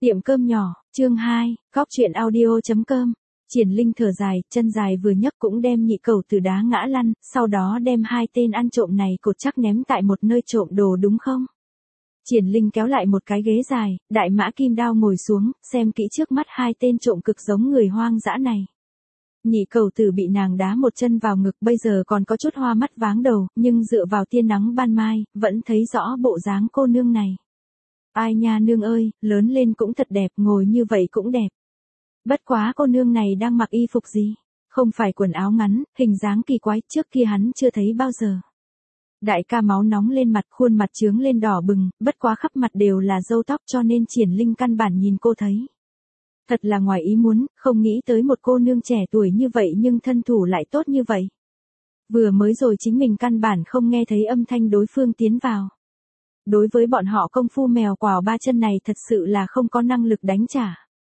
Tiệm cơm nhỏ, chương 2, góc chuyện audio.com. Triển Linh thở dài, chân dài vừa nhấc cũng đem nhị cẩu từ đá ngã lăn, sau đó đem hai tên ăn trộm này cột chắc ném tại một nơi trộm đồ đúng không? Triển Linh kéo lại một cái ghế dài, đại mã kim đao ngồi xuống, xem kỹ trước mắt hai tên trộm cực giống người hoang dã này. Nhị cẩu tử bị nàng đá một chân vào ngực, bây giờ còn có chút hoa mắt váng đầu, nhưng dựa vào tia nắng ban mai, vẫn thấy rõ bộ dáng cô nương này. Ai nha nương ơi, lớn lên cũng thật đẹp, ngồi như vậy cũng đẹp. Bất quá cô nương này đang mặc y phục gì? Không phải quần áo ngắn, hình dáng kỳ quái, trước kia hắn chưa thấy bao giờ. Đại ca máu nóng lên mặt, khuôn mặt chướng lên đỏ bừng, bất quá khắp mặt đều là râu tóc cho nên Triển Linh căn bản nhìn cô thấy. Thật là ngoài ý muốn, không nghĩ tới một cô nương trẻ tuổi như vậy nhưng thân thủ lại tốt như vậy. Vừa mới rồi chính mình căn bản không nghe thấy âm thanh đối phương tiến vào. Đối với bọn họ công phu mèo quào ba chân này thật sự là không có năng lực đánh trả.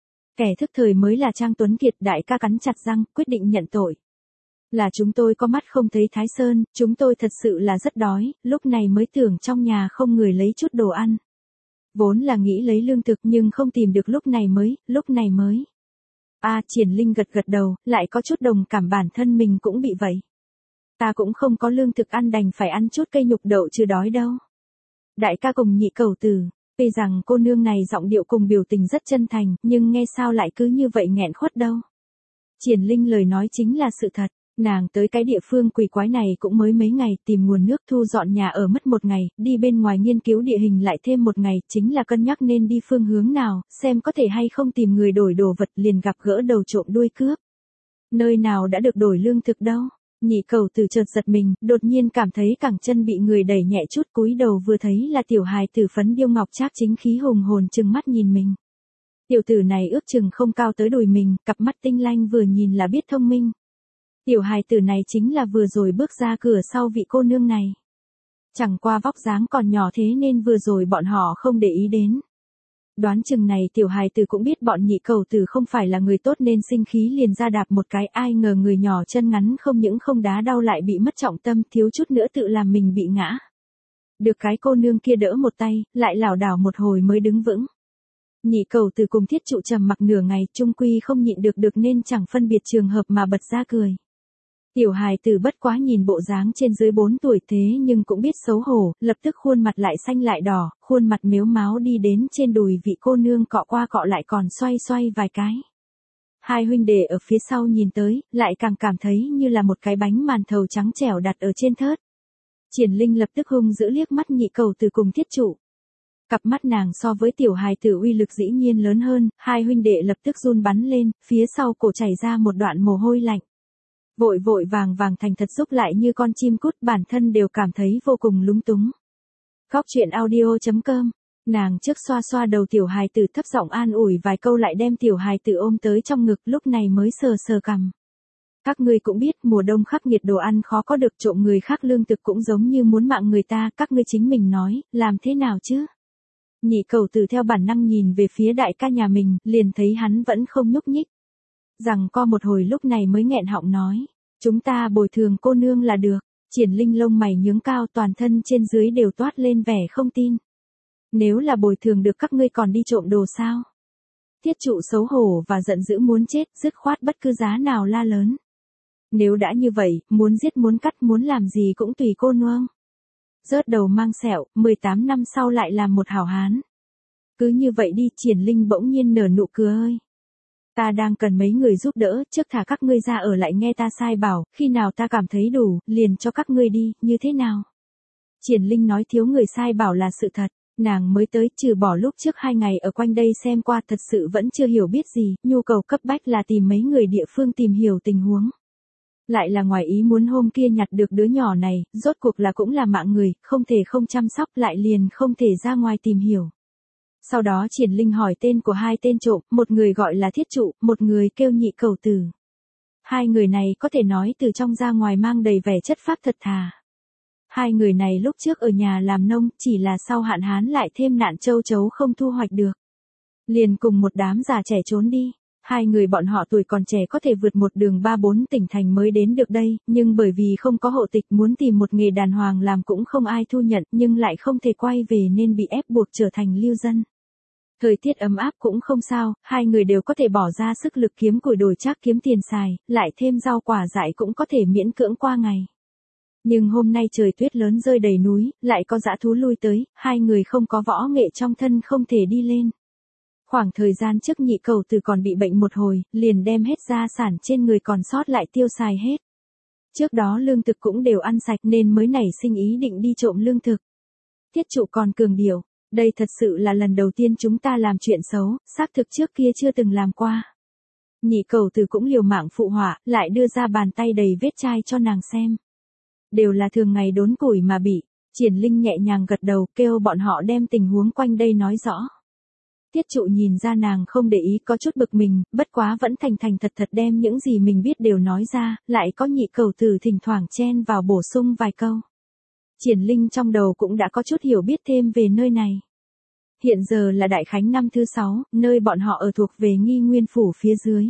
Kẻ thức thời mới là Trang Tuấn Kiệt, đại ca cắn chặt răng, quyết định nhận tội. Là chúng tôi có mắt không thấy Thái Sơn, chúng tôi thật sự là rất đói, lúc này mới tưởng trong nhà không người lấy chút đồ ăn. Vốn là nghĩ lấy lương thực nhưng không tìm được lúc này mới. Triển Linh gật gật đầu, lại có chút đồng cảm bản thân mình cũng bị vậy. Ta cũng không có lương thực ăn đành phải ăn chút cây nhục đậu chứ đói đâu. Đại ca cùng nhị cẩu tử, tuy rằng cô nương này giọng điệu cùng biểu tình rất chân thành, nhưng nghe sao lại cứ như vậy nghẹn khuất đâu. Triển Linh lời nói chính là sự thật, nàng tới cái địa phương quỷ quái này cũng mới mấy ngày, tìm nguồn nước thu dọn nhà ở mất một ngày, đi bên ngoài nghiên cứu địa hình lại thêm một ngày, chính là cân nhắc nên đi phương hướng nào, xem có thể hay không tìm người đổi đồ vật liền gặp gỡ đầu trộm đuôi cướp. Nơi nào đã được đổi lương thực đâu. Nhị cẩu tử chợt giật mình, đột nhiên cảm thấy cẳng chân bị người đẩy nhẹ chút, cúi đầu vừa thấy là tiểu hài tử phấn điêu ngọc trác chính khí hùng hồn trừng mắt nhìn mình. Tiểu tử này ước chừng không cao tới đùi mình, cặp mắt tinh lanh vừa nhìn là biết thông minh. Tiểu hài tử này chính là vừa rồi bước ra cửa sau vị cô nương này. Chẳng qua vóc dáng còn nhỏ thế nên vừa rồi bọn họ không để ý đến. Đoán chừng này tiểu hài tử cũng biết bọn nhị cẩu tử không phải là người tốt nên sinh khí liền ra đạp một cái, ai ngờ người nhỏ chân ngắn không những không đá đau lại bị mất trọng tâm, thiếu chút nữa tự làm mình bị ngã. Được cái cô nương kia đỡ một tay, lại lảo đảo một hồi mới đứng vững. Nhị cẩu tử cùng Thiết Trụ trầm mặc nửa ngày, chung quy không nhịn được nên chẳng phân biệt trường hợp mà bật ra cười. Tiểu hài tử bất quá nhìn bộ dáng trên dưới 4 tuổi thế nhưng cũng biết xấu hổ, lập tức khuôn mặt lại xanh lại đỏ, khuôn mặt mếu máo đi đến trên đùi vị cô nương cọ qua cọ lại còn xoay xoay vài cái. Hai huynh đệ ở phía sau nhìn tới, lại càng cảm thấy như là một cái bánh màn thầu trắng trẻo đặt ở trên thớt. Triển Linh lập tức hung dữ liếc mắt nhị cẩu tử cùng Thiết Trụ. Cặp mắt nàng so với tiểu hài tử uy lực dĩ nhiên lớn hơn, hai huynh đệ lập tức run bắn lên, phía sau cổ chảy ra một đoạn mồ hôi lạnh. Vội vội vàng vàng thành thật giúp lại như con chim cút, bản thân đều cảm thấy vô cùng lúng túng. Góc chuyện audio.com. Nàng trước xoa xoa đầu tiểu hài tử thấp giọng an ủi vài câu lại đem tiểu hài tử ôm tới trong ngực, lúc này mới sờ sờ cằm. Các ngươi cũng biết mùa đông khắc nghiệt đồ ăn khó có được, trộm người khác lương thực cũng giống như muốn mạng người ta, các ngươi chính mình nói, làm thế nào chứ? Nhị cẩu tử theo bản năng nhìn về phía đại ca nhà mình, liền thấy hắn vẫn không nhúc nhích. Rằng co một hồi lúc này mới nghẹn họng nói, chúng ta bồi thường cô nương là được. Triển Linh lông mày nhướng cao, toàn thân trên dưới đều toát lên vẻ không tin. Nếu là bồi thường được các ngươi còn đi trộm đồ sao? Thiết Trụ xấu hổ và giận dữ muốn chết, dứt khoát bất cứ giá nào la lớn. Nếu đã như vậy, muốn giết muốn cắt muốn làm gì cũng tùy cô nương. Rớt đầu mang sẹo, 18 năm sau lại làm một hảo hán. Cứ như vậy đi. Triển Linh bỗng nhiên nở nụ cười ơi. Ta đang cần mấy người giúp đỡ, trước thả các ngươi ra ở lại nghe ta sai bảo, khi nào ta cảm thấy đủ, liền cho các ngươi đi, như thế nào? Triển Linh nói thiếu người sai bảo là sự thật, nàng mới tới, trừ bỏ lúc trước 2 ngày ở quanh đây xem qua thật sự vẫn chưa hiểu biết gì, nhu cầu cấp bách là tìm mấy người địa phương tìm hiểu tình huống. Lại là ngoài ý muốn hôm kia nhặt được đứa nhỏ này, rốt cuộc là cũng là mạng người, không thể không chăm sóc lại liền không thể ra ngoài tìm hiểu. Sau đó Triển Linh hỏi tên của hai tên trộm, một người gọi là Thiết Trụ, một người kêu nhị cẩu tử. Hai người này có thể nói từ trong ra ngoài mang đầy vẻ chất phác thật thà. Hai người này lúc trước ở nhà làm nông, chỉ là sau hạn hán lại thêm nạn châu chấu không thu hoạch được. Liền cùng một đám già trẻ trốn đi. Hai người bọn họ tuổi còn trẻ có thể vượt một đường 3-4 tỉnh thành mới đến được đây, nhưng bởi vì không có hộ tịch muốn tìm một nghề đàn hoàng làm cũng không ai thu nhận, nhưng lại không thể quay về nên bị ép buộc trở thành lưu dân. Thời tiết ấm áp cũng không sao, hai người đều có thể bỏ ra sức lực kiếm củi đổi trác kiếm tiền xài, lại thêm rau quả dại cũng có thể miễn cưỡng qua ngày. Nhưng hôm nay trời tuyết lớn rơi đầy núi, lại có dã thú lui tới, hai người không có võ nghệ trong thân không thể đi lên. Khoảng thời gian trước Nhị Cẩu Tử còn bị bệnh một hồi, liền đem hết gia sản trên người còn sót lại tiêu xài hết. Trước đó lương thực cũng đều ăn sạch nên mới nảy sinh ý định đi trộm lương thực. Tiết Trụ còn cường điệu, đây thật sự là lần đầu tiên chúng ta làm chuyện xấu, xác thực trước kia chưa từng làm qua. Nhị Cẩu Tử cũng liều mạng phụ họa, lại đưa ra bàn tay đầy vết chai cho nàng xem. Đều là thường ngày đốn củi mà bị. Triển Linh nhẹ nhàng gật đầu, kêu bọn họ đem tình huống quanh đây nói rõ. Tiết Trụ nhìn ra nàng không để ý, có chút bực mình, bất quá vẫn thành thành thật thật đem những gì mình biết đều nói ra, lại có Nhị Cẩu Tử thỉnh thoảng chen vào bổ sung vài câu. Triển Linh trong đầu cũng đã có chút hiểu biết thêm về nơi này. Hiện giờ là Đại Khánh năm thứ 6, nơi bọn họ ở thuộc về Nghi Nguyên Phủ phía dưới.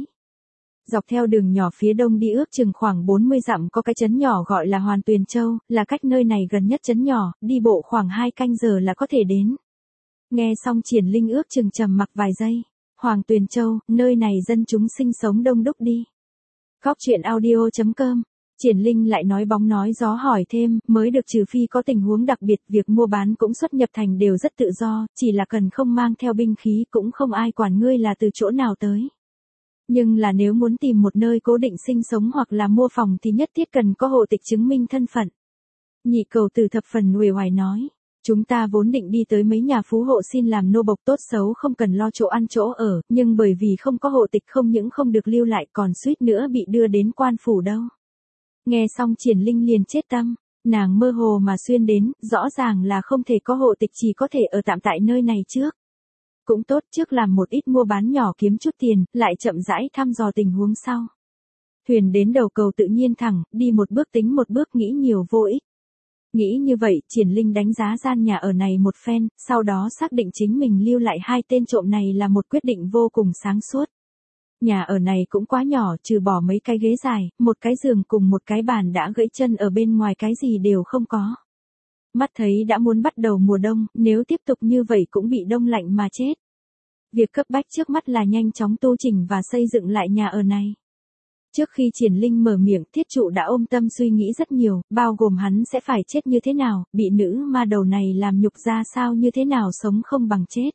Dọc theo đường nhỏ phía đông đi ước chừng khoảng 40 dặm có cái trấn nhỏ gọi là Hoàn Tuyền Châu, là cách nơi này gần nhất trấn nhỏ, đi bộ khoảng 2 canh giờ là có thể đến. Nghe xong Triển Linh ước chừng trầm mặc vài giây. Hoàng Tuyền Châu, nơi này dân chúng sinh sống đông đúc đi. Góc truyện audio.com. Triển Linh lại nói bóng nói gió hỏi thêm, mới được trừ phi có tình huống đặc biệt, việc mua bán cũng xuất nhập thành đều rất tự do, chỉ là cần không mang theo binh khí cũng không ai quản ngươi là từ chỗ nào tới. Nhưng là nếu muốn tìm một nơi cố định sinh sống hoặc là mua phòng thì nhất thiết cần có hộ tịch chứng minh thân phận. Nhị Cẩu Tử thập phần uể oải nói, chúng ta vốn định đi tới mấy nhà phú hộ xin làm nô bộc, tốt xấu không cần lo chỗ ăn chỗ ở, nhưng bởi vì không có hộ tịch không những không được lưu lại còn suýt nữa bị đưa đến quan phủ đâu. Nghe xong Triển Linh liền chết tâm, nàng mơ hồ mà xuyên đến, rõ ràng là không thể có hộ tịch, chỉ có thể ở tạm tại nơi này trước. Cũng tốt, trước làm một ít mua bán nhỏ kiếm chút tiền, lại chậm rãi thăm dò tình huống sau. Thuyền đến đầu cầu tự nhiên thẳng, đi một bước tính một bước, nghĩ nhiều vô ích. Nghĩ như vậy, Triển Linh đánh giá gian nhà ở này một phen, sau đó xác định chính mình lưu lại 2 tên trộm này là một quyết định vô cùng sáng suốt. Nhà ở này cũng quá nhỏ, trừ bỏ mấy cái ghế dài, một cái giường cùng một cái bàn đã gãy chân ở bên ngoài, cái gì đều không có. Mắt thấy đã muốn bắt đầu mùa đông, nếu tiếp tục như vậy cũng bị đông lạnh mà chết. Việc cấp bách trước mắt là nhanh chóng tu chỉnh và xây dựng lại nhà ở này. Trước khi Triển Linh mở miệng, Tiết Trụ đã ôm tâm suy nghĩ rất nhiều, bao gồm hắn sẽ phải chết như thế nào, bị nữ ma đầu này làm nhục ra sao, như thế nào sống không bằng chết.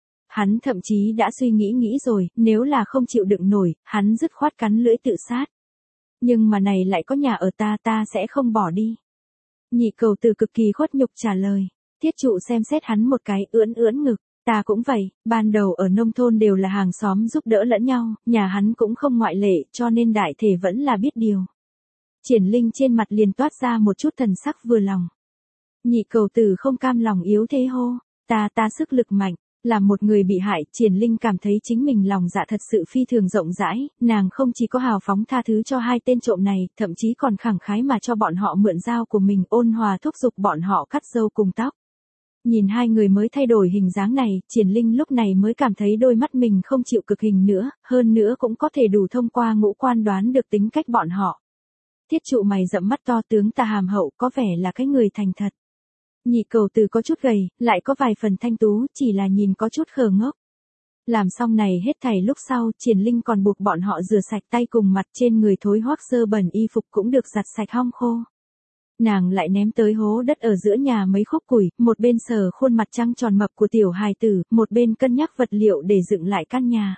Hắn thậm chí đã suy nghĩ rồi, nếu là không chịu đựng nổi, hắn dứt khoát cắn lưỡi tự sát. Nhưng mà này lại có nhà ở ta sẽ không bỏ đi. Nhị Cẩu Tử cực kỳ khuất nhục trả lời. Tiết Trụ xem xét hắn một cái, ưỡn ngực. Ta cũng vậy, ban đầu ở nông thôn đều là hàng xóm giúp đỡ lẫn nhau, nhà hắn cũng không ngoại lệ, cho nên đại thể vẫn là biết điều. Triển Linh trên mặt liền toát ra một chút thần sắc vừa lòng. Nhị Cẩu Tử không cam lòng yếu thế hô, ta sức lực mạnh. Là một người bị hại, Triển Linh cảm thấy chính mình lòng dạ thật sự phi thường rộng rãi, nàng không chỉ có hào phóng tha thứ cho 2 tên trộm này, thậm chí còn khẳng khái mà cho bọn họ mượn dao của mình, ôn hòa thúc giục bọn họ cắt râu cùng tóc. Nhìn 2 người mới thay đổi hình dáng này, Triển Linh lúc này mới cảm thấy đôi mắt mình không chịu cực hình nữa, hơn nữa cũng có thể đủ thông qua ngũ quan đoán được tính cách bọn họ. Tiết Trụ mày rậm mắt to, tướng ta hàm hậu, có vẻ là cái người thành thật. Nhị Cẩu Tử có chút gầy, lại có vài phần thanh tú, chỉ là nhìn có chút khờ ngốc. Làm xong này hết thảy lúc sau, Triển Linh còn buộc bọn họ rửa sạch tay cùng mặt, trên người thối hoác dơ bẩn y phục cũng được giặt sạch hong khô. Nàng lại ném tới hố đất ở giữa nhà mấy khúc củi, một bên sờ khuôn mặt trăng tròn mập của tiểu hài tử, một bên cân nhắc vật liệu để dựng lại căn nhà.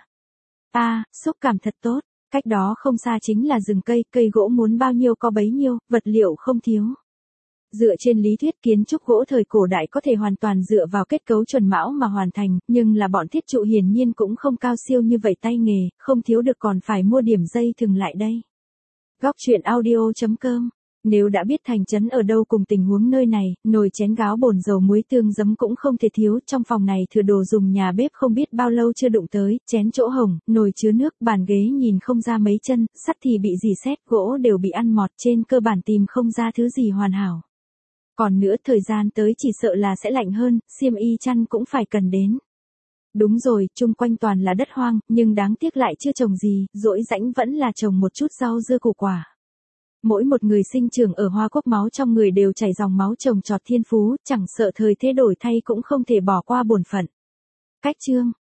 Xúc cảm thật tốt, cách đó không xa chính là rừng cây gỗ muốn bao nhiêu có bấy nhiêu, vật liệu không thiếu. Dựa trên lý thuyết kiến trúc gỗ thời cổ đại có thể hoàn toàn dựa vào kết cấu chuẩn mão mà hoàn thành, nhưng là bọn Tiết Trụ hiển nhiên cũng không cao siêu như vậy, tay nghề, không thiếu được còn phải mua điểm dây thừng lại đây. Góc truyện audio.com. Nếu đã biết thành trấn ở đâu cùng tình huống nơi này, nồi chén gáo bồn dầu muối tương giấm cũng không thể thiếu, trong phòng này thừa đồ dùng nhà bếp không biết bao lâu chưa đụng tới, chén chỗ hồng, nồi chứa nước, bàn ghế nhìn không ra mấy chân, sắt thì bị rỉ sét, gỗ đều bị ăn mọt, trên cơ bản tìm không ra thứ gì hoàn hảo. Còn nữa thời gian tới chỉ sợ là sẽ lạnh hơn, xiêm y chăn cũng phải cần đến. Đúng rồi, chung quanh toàn là đất hoang, nhưng đáng tiếc lại chưa trồng gì, dỗi rãnh vẫn là trồng một chút rau dưa củ quả. Mỗi một người sinh trưởng ở Hoa Quốc máu trong người đều chảy dòng máu trồng trọt thiên phú, chẳng sợ thời thế đổi thay cũng không thể bỏ qua bổn phận. Cách chương